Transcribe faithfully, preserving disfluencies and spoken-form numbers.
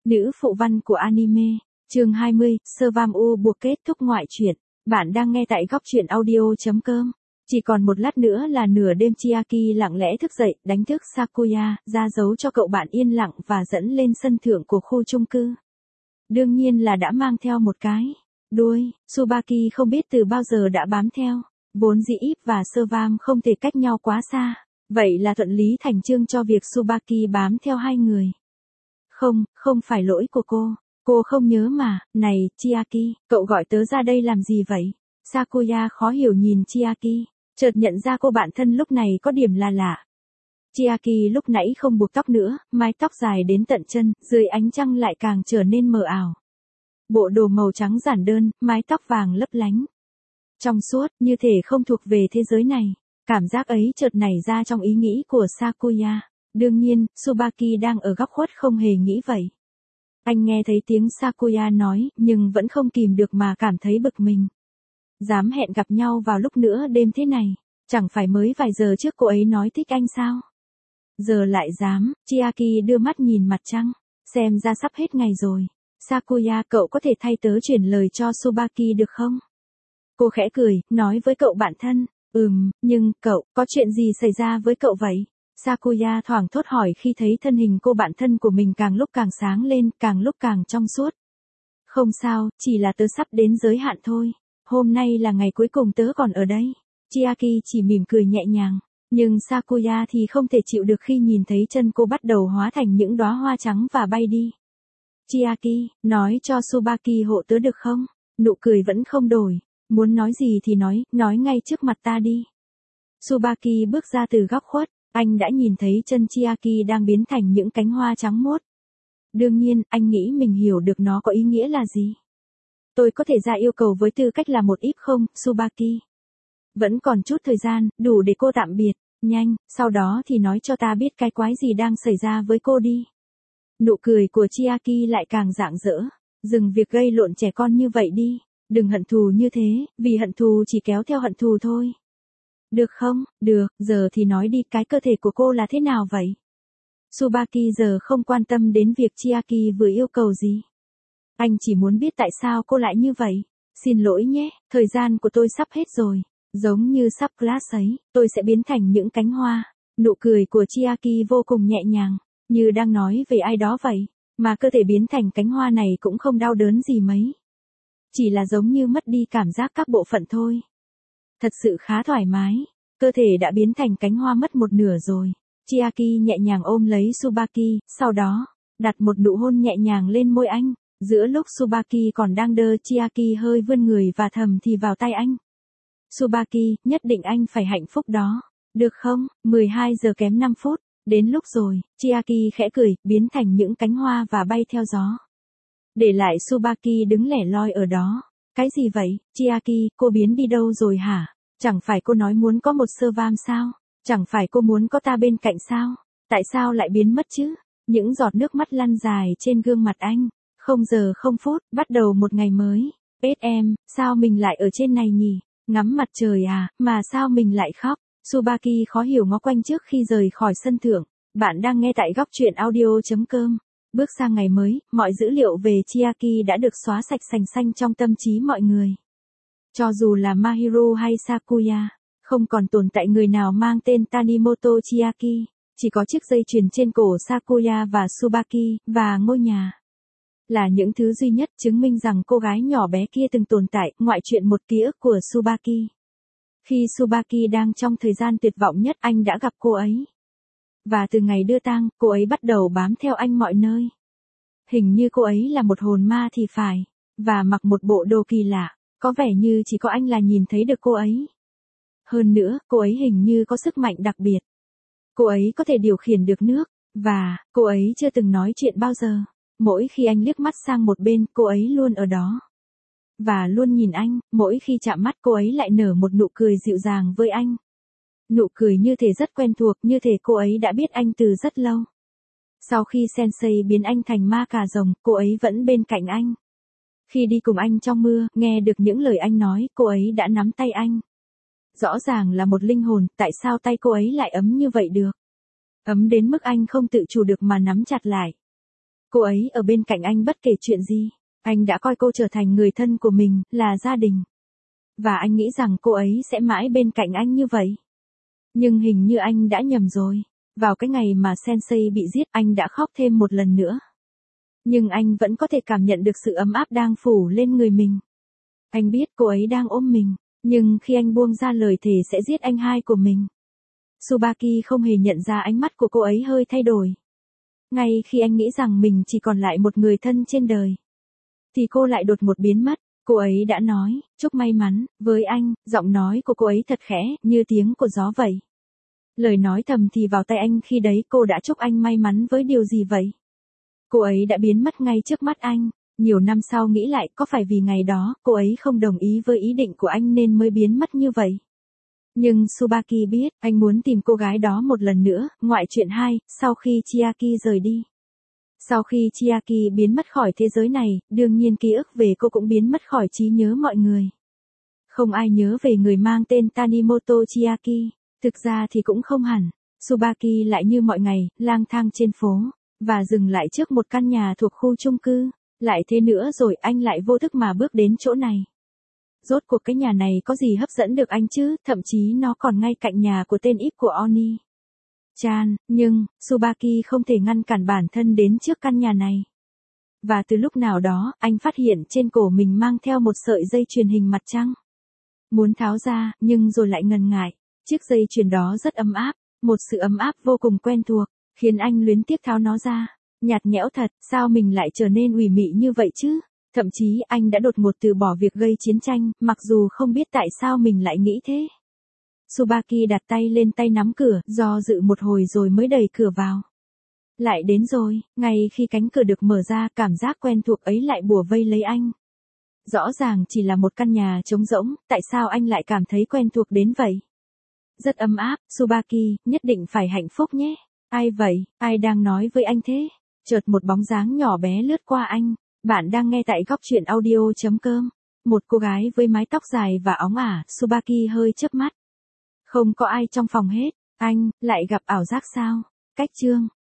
Nữ phụ văn của anime. Chương hai mươi, Servam U buộc kết thúc ngoại truyện. Bạn đang nghe tại góc truyện audio chấm com. Chỉ còn một lát nữa là nửa đêm, Chiaki lặng lẽ thức dậy, đánh thức Sakuya, ra dấu cho cậu bạn yên lặng và dẫn lên sân thượng của khu chung cư. Đương nhiên là đã mang theo một cái đuôi. Tsubaki không biết từ bao giờ đã bám theo. Vốn dĩ Ip và Servam không thể cách nhau quá xa. Vậy là thuận lý thành chương cho việc Tsubaki bám theo hai người. Không, không phải lỗi của cô. Cô không nhớ mà. Này, Chiaki, cậu gọi tớ ra đây làm gì vậy? Sakuya khó hiểu nhìn Chiaki, chợt nhận ra cô bạn thân lúc này có điểm là lạ. Chiaki lúc nãy không buộc tóc nữa, mái tóc dài đến tận chân, dưới ánh trăng lại càng trở nên mờ ảo. Bộ đồ màu trắng giản đơn, mái tóc vàng lấp lánh. Trong suốt, như thể không thuộc về thế giới này. Cảm giác ấy chợt nảy ra trong ý nghĩ của Sakuya. Đương nhiên, Tsubaki đang ở góc khuất không hề nghĩ vậy. Anh nghe thấy tiếng Sakuya nói, nhưng vẫn không kìm được mà cảm thấy bực mình. Dám hẹn gặp nhau vào lúc nửa đêm thế này, chẳng phải mới vài giờ trước cô ấy nói thích anh sao? Giờ lại dám. Chiaki đưa mắt nhìn mặt trăng, xem ra sắp hết ngày rồi. Sakuya, cậu có thể thay tớ chuyển lời cho Tsubaki được không? Cô khẽ cười, nói với cậu bạn thân, ừm, nhưng, cậu, có chuyện gì xảy ra với cậu vậy? Sakuya thoảng thốt hỏi khi thấy thân hình cô bạn thân của mình càng lúc càng sáng lên, càng lúc càng trong suốt. Không sao, chỉ là tớ sắp đến giới hạn thôi. Hôm nay là ngày cuối cùng tớ còn ở đây. Chiaki chỉ mỉm cười nhẹ nhàng. Nhưng Sakuya thì không thể chịu được khi nhìn thấy chân cô bắt đầu hóa thành những đóa hoa trắng và bay đi. Chiaki, nói cho Tsubaki hộ tớ được không? Nụ cười vẫn không đổi. Muốn nói gì thì nói, nói ngay trước mặt ta đi. Tsubaki bước ra từ góc khuất. Anh đã nhìn thấy chân Chiaki đang biến thành những cánh hoa trắng muốt. Đương nhiên, anh nghĩ mình hiểu được nó có ý nghĩa là gì. Tôi có thể ra yêu cầu với tư cách là một Ip không, Tsubaki? Vẫn còn chút thời gian, đủ để cô tạm biệt. Nhanh, sau đó thì nói cho ta biết cái quái gì đang xảy ra với cô đi. Nụ cười của Chiaki lại càng rạng rỡ. Dừng việc gây lộn trẻ con như vậy đi. Đừng hận thù như thế, vì hận thù chỉ kéo theo hận thù thôi. Được không? Được, giờ thì nói đi, cái cơ thể của cô là thế nào vậy? Tsubaki giờ không quan tâm đến việc Chiaki vừa yêu cầu gì. Anh chỉ muốn biết tại sao cô lại như vậy. Xin lỗi nhé, thời gian của tôi sắp hết rồi. Giống như sắp glass ấy, tôi sẽ biến thành những cánh hoa. Nụ cười của Chiaki vô cùng nhẹ nhàng, như đang nói về ai đó vậy. Mà cơ thể biến thành cánh hoa này cũng không đau đớn gì mấy. Chỉ là giống như mất đi cảm giác các bộ phận thôi. Thật sự khá thoải mái. Cơ thể đã biến thành cánh hoa mất một nửa rồi. Chiaki nhẹ nhàng ôm lấy Tsubaki, sau đó, đặt một nụ hôn nhẹ nhàng lên môi anh. Giữa lúc Tsubaki còn đang đơ, Chiaki hơi vươn người và thầm thì vào tay anh. Tsubaki, nhất định anh phải hạnh phúc đó. Được không? mười hai giờ kém năm phút. Đến lúc rồi. Chiaki khẽ cười, biến thành những cánh hoa và bay theo gió. Để lại Tsubaki đứng lẻ loi ở đó. Cái gì vậy? Chiaki, cô biến đi đâu rồi hả? Chẳng phải cô nói muốn có một Servam sao? Chẳng phải cô muốn có ta bên cạnh sao? Tại sao lại biến mất chứ? Những giọt nước mắt lăn dài trên gương mặt anh. Không giờ không phút, bắt đầu một ngày mới. Ết em, sao mình lại ở trên này nhỉ? Ngắm mặt trời à, mà sao mình lại khóc? Tsubaki khó hiểu ngó quanh trước khi rời khỏi sân thượng. Bạn đang nghe tại góc truyện audio chấm com. Bước sang ngày mới, mọi dữ liệu về Chiaki đã được xóa sạch sành xanh trong tâm trí mọi người. Cho dù là Mahiro hay Sakuya, không còn tồn tại người nào mang tên Tanimoto Chiaki, chỉ có chiếc dây chuyền trên cổ Sakuya và Tsubaki, và ngôi nhà. Là những thứ duy nhất chứng minh rằng cô gái nhỏ bé kia từng tồn tại, ngoại truyện một ký ức của Tsubaki. Khi Tsubaki đang trong thời gian tuyệt vọng nhất, anh đã gặp cô ấy. Và từ ngày đưa tang, cô ấy bắt đầu bám theo anh mọi nơi. Hình như cô ấy là một hồn ma thì phải, và mặc một bộ đồ kỳ lạ, có vẻ như chỉ có anh là nhìn thấy được cô ấy. Hơn nữa, cô ấy hình như có sức mạnh đặc biệt. Cô ấy có thể điều khiển được nước, và cô ấy chưa từng nói chuyện bao giờ. Mỗi khi anh liếc mắt sang một bên, cô ấy luôn ở đó. Và luôn nhìn anh, mỗi khi chạm mắt cô ấy lại nở một nụ cười dịu dàng với anh. Nụ cười như thể rất quen thuộc, như thể cô ấy đã biết anh từ rất lâu. Sau khi Sensei biến anh thành ma cà rồng, cô ấy vẫn bên cạnh anh. Khi đi cùng anh trong mưa, nghe được những lời anh nói, cô ấy đã nắm tay anh. Rõ ràng là một linh hồn, tại sao tay cô ấy lại ấm như vậy được? Ấm đến mức anh không tự chủ được mà nắm chặt lại. Cô ấy ở bên cạnh anh bất kể chuyện gì. Anh đã coi cô trở thành người thân của mình, là gia đình. Và anh nghĩ rằng cô ấy sẽ mãi bên cạnh anh như vậy. Nhưng hình như anh đã nhầm rồi. Vào cái ngày mà Sensei bị giết, anh đã khóc thêm một lần nữa. Nhưng anh vẫn có thể cảm nhận được sự ấm áp đang phủ lên người mình. Anh biết cô ấy đang ôm mình, nhưng khi anh buông ra lời thề sẽ giết anh hai của mình, Tsubaki không hề nhận ra ánh mắt của cô ấy hơi thay đổi. Ngay khi anh nghĩ rằng mình chỉ còn lại một người thân trên đời, thì cô lại đột ngột biến mất. Cô ấy đã nói, chúc may mắn, với anh, giọng nói của cô ấy thật khẽ, như tiếng của gió vậy. Lời nói thầm thì vào tai anh khi đấy cô đã chúc anh may mắn với điều gì vậy? Cô ấy đã biến mất ngay trước mắt anh. Nhiều năm sau nghĩ lại có phải vì ngày đó cô ấy không đồng ý với ý định của anh nên mới biến mất như vậy. Nhưng Tsubaki biết anh muốn tìm cô gái đó một lần nữa. Ngoại truyện hai, sau khi Chiaki rời đi. Sau khi Chiaki biến mất khỏi thế giới này, đương nhiên ký ức về cô cũng biến mất khỏi trí nhớ mọi người. Không ai nhớ về người mang tên Tanimoto Chiaki. Thực ra thì cũng không hẳn. Tsubaki lại như mọi ngày, lang thang trên phố, và dừng lại trước một căn nhà thuộc khu chung cư. Lại thế nữa rồi anh lại vô thức mà bước đến chỗ này. Rốt cuộc cái nhà này có gì hấp dẫn được anh chứ, thậm chí nó còn ngay cạnh nhà của tên íp của Oni Chan, nhưng, Tsubaki không thể ngăn cản bản thân đến trước căn nhà này. Và từ lúc nào đó, anh phát hiện trên cổ mình mang theo một sợi dây chuyền hình mặt trăng. Muốn tháo ra, nhưng rồi lại ngần ngại. Chiếc dây chuyền đó rất ấm áp, một sự ấm áp vô cùng quen thuộc, khiến anh luyến tiếc tháo nó ra. Nhạt nhẽo thật, sao mình lại trở nên ủy mị như vậy chứ? Thậm chí anh đã đột ngột từ bỏ việc gây chiến tranh, mặc dù không biết tại sao mình lại nghĩ thế. Tsubaki đặt tay lên tay nắm cửa, do dự một hồi rồi mới đẩy cửa vào. Lại đến rồi, ngay khi cánh cửa được mở ra, cảm giác quen thuộc ấy lại bủa vây lấy anh. Rõ ràng chỉ là một căn nhà trống rỗng, tại sao anh lại cảm thấy quen thuộc đến vậy? Rất ấm áp, Tsubaki, nhất định phải hạnh phúc nhé. Ai vậy, ai đang nói với anh thế? Chợt một bóng dáng nhỏ bé lướt qua anh. Bạn đang nghe tại góc truyện audio chấm com. Một cô gái với mái tóc dài và óng ả, Tsubaki hơi chớp mắt. Không có ai trong phòng hết. Anh, lại gặp ảo giác sao? Cách chương.